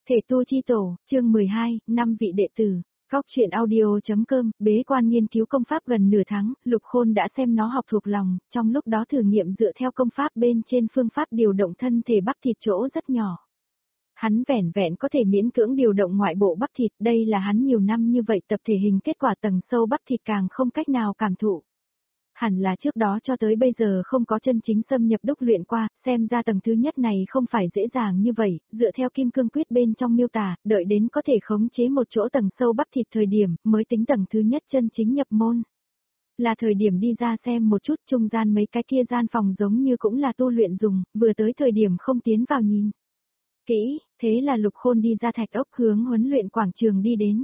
Thể tu chi tổ, chương 12, 5 vị đệ tử. Góc truyện audio.com, bế quan nghiên cứu công pháp gần nửa tháng, Lục Khôn đã xem nó học thuộc lòng, trong lúc đó thử nghiệm dựa theo công pháp bên trên phương pháp điều động thân thể bắp thịt chỗ rất nhỏ. Hắn vẻn vẹn có thể miễn cưỡng điều động ngoại bộ bắp thịt, đây là hắn nhiều năm như vậy tập thể hình kết quả tầng sâu bắp thịt càng không cách nào cảm thụ. Hẳn là trước đó cho tới bây giờ không có chân chính xâm nhập đúc luyện qua, xem ra tầng thứ nhất này không phải dễ dàng như vậy, dựa theo kim cương quyết bên trong miêu tả, đợi đến có thể khống chế một chỗ tầng sâu bắp thịt thời điểm, mới tính tầng thứ nhất chân chính nhập môn. Là thời điểm đi ra xem một chút trung gian mấy cái kia gian phòng giống như cũng là tu luyện dùng, vừa tới thời điểm không tiến vào nhìn. Kỹ, thế là Lục Khôn đi ra thạch ốc hướng huấn luyện quảng trường đi đến.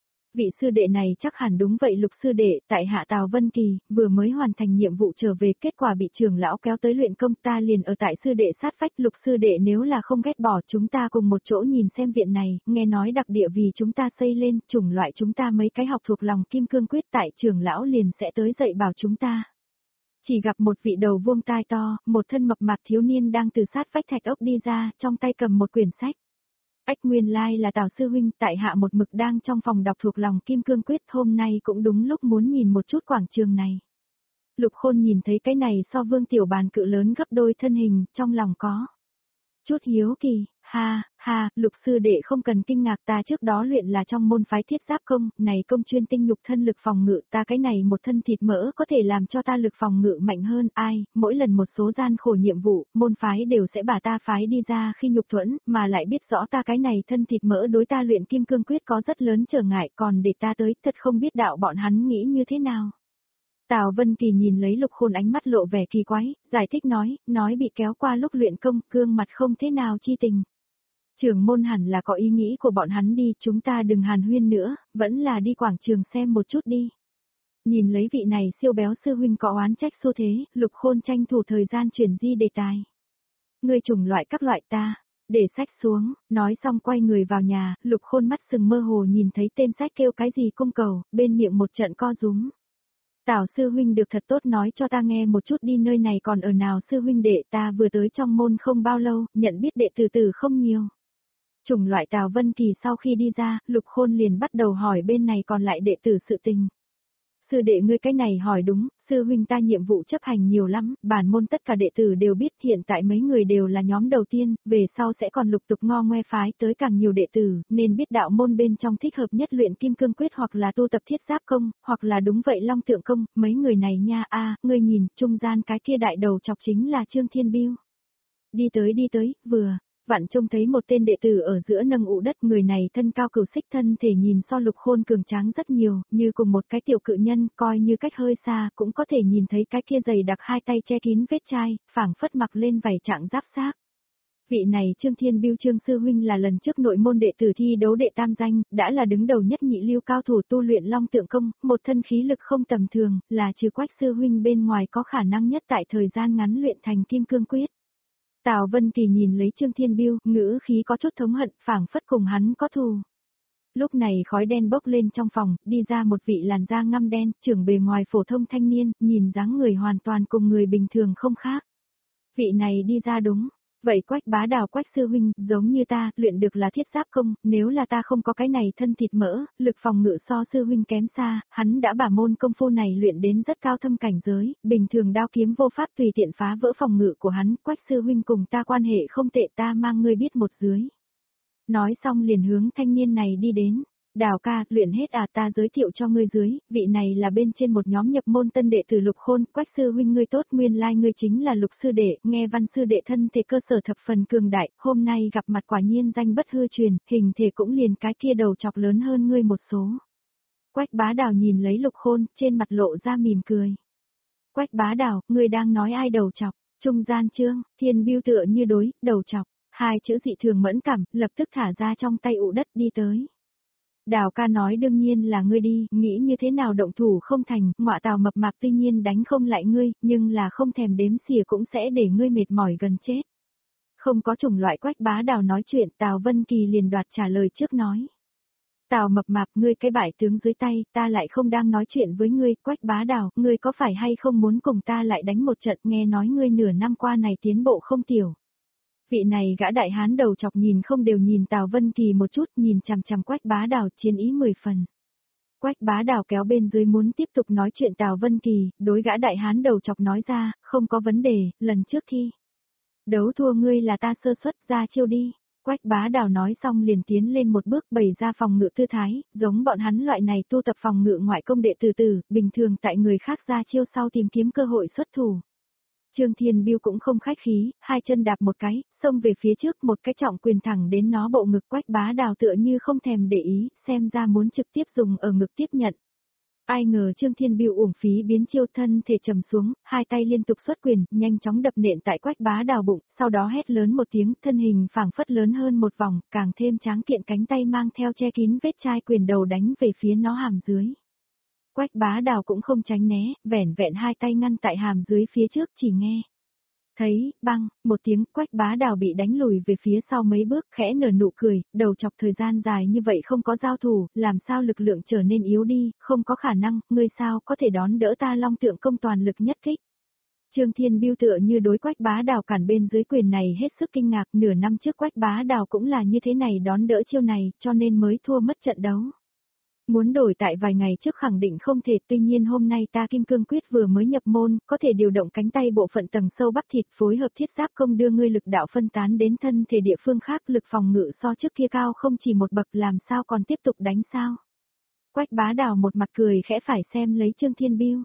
Vị sư đệ này chắc hẳn đúng vậy Lục sư đệ, tại hạ Tào Vân Kỳ, vừa mới hoàn thành nhiệm vụ trở về kết quả bị trưởng lão kéo tới luyện công ta liền ở tại sư đệ sát vách Lục sư đệ nếu là không ghét bỏ chúng ta cùng một chỗ nhìn xem viện này, nghe nói đặc địa vì chúng ta xây lên, chủng loại chúng ta mấy cái học thuộc lòng kim cương quyết tại trưởng lão liền sẽ tới dạy bảo chúng ta. Chỉ gặp một vị đầu vuông tai to, một thân mập mạp thiếu niên đang từ sát vách thạch ốc đi ra, trong tay cầm một quyển sách. Ách nguyên lai là Tào sư huynh, tại hạ một mực đang trong phòng đọc thuộc lòng kim cương quyết, hôm nay cũng đúng lúc muốn nhìn một chút quảng trường này. Lục Khôn nhìn thấy cái này so Vương Tiểu Bàn cự lớn gấp đôi thân hình, trong lòng có chút hiếu kỳ, ha, Lục sư đệ không cần kinh ngạc, ta trước đó luyện là trong môn phái thiết giáp công, này công chuyên tinh nhục thân lực phòng ngự, ta cái này một thân thịt mỡ có thể làm cho ta lực phòng ngự mạnh hơn, ai, mỗi lần một số gian khổ nhiệm vụ, môn phái đều sẽ bà ta phái đi ra khi nhục thuẫn, mà lại biết rõ ta cái này thân thịt mỡ đối ta luyện kim cương quyết có rất lớn trở ngại, còn để ta tới, thật không biết đạo bọn hắn nghĩ như thế nào. Tào Vân Kỳ nhìn lấy Lục Khôn ánh mắt lộ vẻ kỳ quái, giải thích nói bị kéo qua lúc luyện công, gương mặt không thế nào chi tình. Trưởng môn hẳn là có ý nghĩ của bọn hắn đi, chúng ta đừng hàn huyên nữa, vẫn là đi quảng trường xem một chút đi. Nhìn lấy vị này siêu béo sư huynh có oán trách xu thế, Lục Khôn tranh thủ thời gian chuyển di đề tài. Ngươi chủng loại các loại ta, để sách xuống, nói xong quay người vào nhà, Lục Khôn mắt sừng mơ hồ nhìn thấy tên sách kêu cái gì cung cầu, bên miệng một trận co rúm. Tào sư huynh được thật tốt nói cho ta nghe một chút đi, nơi này còn ở nào sư huynh đệ, ta vừa tới trong môn không bao lâu, nhận biết đệ tử không nhiều. Chủng loại Tào Vân Kỳ sau khi đi ra, Lục Khôn liền bắt đầu hỏi bên này còn lại đệ tử sự tình. Sư đệ ngươi cái này hỏi đúng, sư huynh ta nhiệm vụ chấp hành nhiều lắm, bản môn tất cả đệ tử đều biết hiện tại mấy người đều là nhóm đầu tiên, về sau sẽ còn lục tục ngo ngoe phái tới càng nhiều đệ tử, nên biết đạo môn bên trong thích hợp nhất luyện kim cương quyết hoặc là tu tập thiết giáp công, hoặc là đúng vậy long tượng công, mấy người này nha ngươi nhìn, trung gian cái kia đại đầu chọc chính là Trương Thiên Biêu. Đi tới, vừa vặn trông thấy một tên đệ tử ở giữa nâng ụ đất, người này thân cao cửu xích, thân thể nhìn so Lục Khôn cường tráng rất nhiều, như cùng một cái tiểu cự nhân, coi như cách hơi xa cũng có thể nhìn thấy cái kia dày đặc hai tay che kín vết chai, phảng phất mặc lên vảy trạng giáp xác. Vị này Trương Thiên Biêu Trương sư huynh là lần trước nội môn đệ tử thi đấu đệ tam danh, đã là đứng đầu nhất nhị lưu cao thủ tu luyện long tượng công, một thân khí lực không tầm thường, là trừ Quách sư huynh bên ngoài có khả năng nhất tại thời gian ngắn luyện thành kim cương quyết. Tào Vân Kỳ nhìn lấy Trương Thiên Biêu, ngữ khí có chút thống hận, phảng phất cùng hắn có thù. Lúc này khói đen bốc lên trong phòng, đi ra một vị làn da ngăm đen, trưởng bề ngoài phổ thông thanh niên, nhìn dáng người hoàn toàn cùng người bình thường không khác. Vị này đi ra đúng. Vậy Quách bá đào Quách sư huynh, giống như ta, luyện được là thiết giáp công, nếu là ta không có cái này thân thịt mỡ, lực phòng ngự so sư huynh kém xa, hắn đã bả môn công phu này luyện đến rất cao thâm cảnh giới, bình thường đao kiếm vô pháp tùy tiện phá vỡ phòng ngự của hắn, Quách sư huynh cùng ta quan hệ không tệ, ta mang ngươi biết một dưới. Nói xong liền hướng thanh niên này đi đến. Đào ca, luyện hết ta giới thiệu cho ngươi dưới, vị này là bên trên một nhóm nhập môn tân đệ tử Lục Khôn, Quách sư huynh ngươi tốt, nguyên lai ngươi chính là Lục sư đệ, nghe Văn sư đệ thân thể cơ sở thập phần cường đại, hôm nay gặp mặt quả nhiên danh bất hư truyền, hình thể cũng liền cái kia đầu chọc lớn hơn ngươi một số. Quách bá đào nhìn lấy Lục Khôn, trên mặt lộ ra mỉm cười. Quách bá đào, ngươi đang nói ai đầu chọc? Trung gian Trương Thiên Biêu tựa như đối, đầu chọc, hai chữ dị thường mẫn cảm, lập tức thả ra trong tay ụ đất đi tới. Đào ca nói đương nhiên là ngươi đi, nghĩ như thế nào động thủ không thành, ngọa Tào mập mạp tuy nhiên đánh không lại ngươi, nhưng là không thèm đếm xỉa cũng sẽ để ngươi mệt mỏi gần chết. Không có chủng loại Quách bá đào nói chuyện, Tào Vân Kỳ liền đoạt trả lời trước nói. Tào mập mạp, ngươi cái bại tướng dưới tay, ta lại không đang nói chuyện với ngươi, Quách bá đào, ngươi có phải hay không muốn cùng ta lại đánh một trận, nghe nói ngươi nửa năm qua này tiến bộ không tiểu. Vị này gã đại hán đầu chọc nhìn không đều nhìn Tào Vân Kỳ một chút, nhìn chằm chằm Quách Bá Đào, chiến ý 10 phần. Quách Bá Đào kéo bên dưới muốn tiếp tục nói chuyện Tào Vân Kỳ, đối gã đại hán đầu chọc nói ra, không có vấn đề, lần trước thi đấu thua ngươi là ta sơ suất, ra chiêu đi. Quách Bá Đào nói xong liền tiến lên một bước, bày ra phòng ngự tư thái, giống bọn hắn loại này tu tập phòng ngự ngoại công đệ tử, bình thường tại người khác ra chiêu sau tìm kiếm cơ hội xuất thủ. Trương Thiên Biêu cũng không khách khí, hai chân đạp một cái, xông về phía trước, một cái trọng quyền thẳng đến nó bộ ngực. Quách Bá Đào tựa như không thèm để ý, xem ra muốn trực tiếp dùng ở ngực tiếp nhận. Ai ngờ Trương Thiên Biêu uổng phí biến chiêu, thân thể trầm xuống, hai tay liên tục xuất quyền, nhanh chóng đập nện tại Quách Bá Đào bụng, sau đó hét lớn một tiếng, thân hình phảng phất lớn hơn một vòng, càng thêm tráng kiện, cánh tay mang theo che kín vết chai quyền đầu đánh về phía nó hàm dưới. Quách Bá Đào cũng không tránh né, vẻn vẹn hai tay ngăn tại hàm dưới phía trước, chỉ nghe thấy, băng, một tiếng. Quách Bá Đào bị đánh lùi về phía sau mấy bước, khẽ nở nụ cười, đầu chọc thời gian dài như vậy không có giao thủ, làm sao lực lượng trở nên yếu đi, không có khả năng, ngươi sao có thể đón đỡ ta Long Tượng Công toàn lực nhất kích. Trương Thiên Biêu tựa như đối Quách Bá Đào cản bên dưới quyền này hết sức kinh ngạc, nửa năm trước Quách Bá Đào cũng là như thế này đón đỡ chiêu này, cho nên mới thua mất trận đấu. Muốn đổi tại vài ngày trước khẳng định không thể, tuy nhiên hôm nay ta Kim Cương Quyết vừa mới nhập môn, có thể điều động cánh tay bộ phận tầng sâu bắp thịt, phối hợp thiết giáp công đưa ngươi lực đạo phân tán đến thân thể địa phương khác, lực phòng ngự so trước kia cao không chỉ một bậc, làm sao còn tiếp tục đánh sao. Quách Bá Đào một mặt cười khẽ phải xem lấy Trương Thiên Biêu.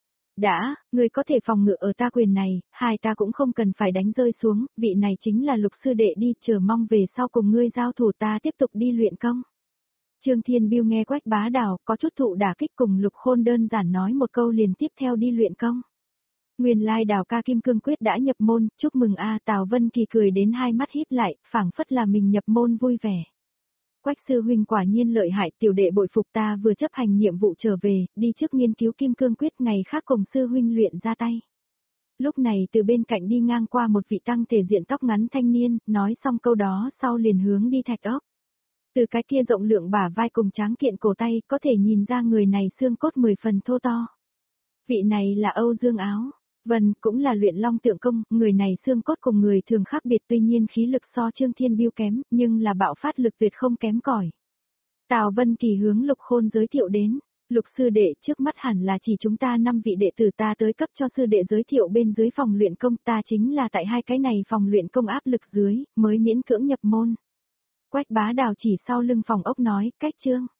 Đã, ngươi có thể phòng ngự ở ta quyền này, hai ta cũng không cần phải đánh rơi xuống, vị này chính là Lục sư đệ đi, chờ mong về sau cùng ngươi giao thủ ta tiếp tục đi luyện công. Trương Thiên Biêu nghe Quách Bá Đào có chút thụ đả kích, cùng Lục Khôn đơn giản nói một câu liền tiếp theo đi luyện công. Nguyên lai Đào ca Kim Cương Quyết đã nhập môn, chúc mừng a. Tào Vân Kỳ cười đến hai mắt híp lại, phảng phất là mình nhập môn vui vẻ. Quách sư huynh quả nhiên lợi hại, tiểu đệ bội phục, ta vừa chấp hành nhiệm vụ trở về, đi trước nghiên cứu Kim Cương Quyết, ngày khác cùng sư huynh luyện ra tay. Lúc này từ bên cạnh đi ngang qua một vị tăng thể diện tóc ngắn thanh niên, nói xong câu đó sau liền hướng đi Thạch Ốc. Từ cái kia rộng lượng bả vai cùng tráng kiện cổ tay, có thể nhìn ra người này xương cốt 10 phần thô to. Vị này là Âu Dương Áo. Vân cũng là luyện Long Tượng Công, người này xương cốt cùng người thường khác biệt, tuy nhiên khí lực so Trương Thiên Biêu kém, nhưng là bạo phát lực tuyệt không kém cỏi. Tào Vân Kỳ hướng Lục Khôn giới thiệu đến, Lục sư đệ, trước mắt hẳn là chỉ chúng ta 5 vị đệ tử, ta tới cấp cho sư đệ giới thiệu bên dưới phòng luyện công, ta chính là tại hai cái này phòng luyện công áp lực dưới, mới miễn cưỡng nhập môn. Quách Bá Đào chỉ sau lưng phòng ốc nói, cách Trương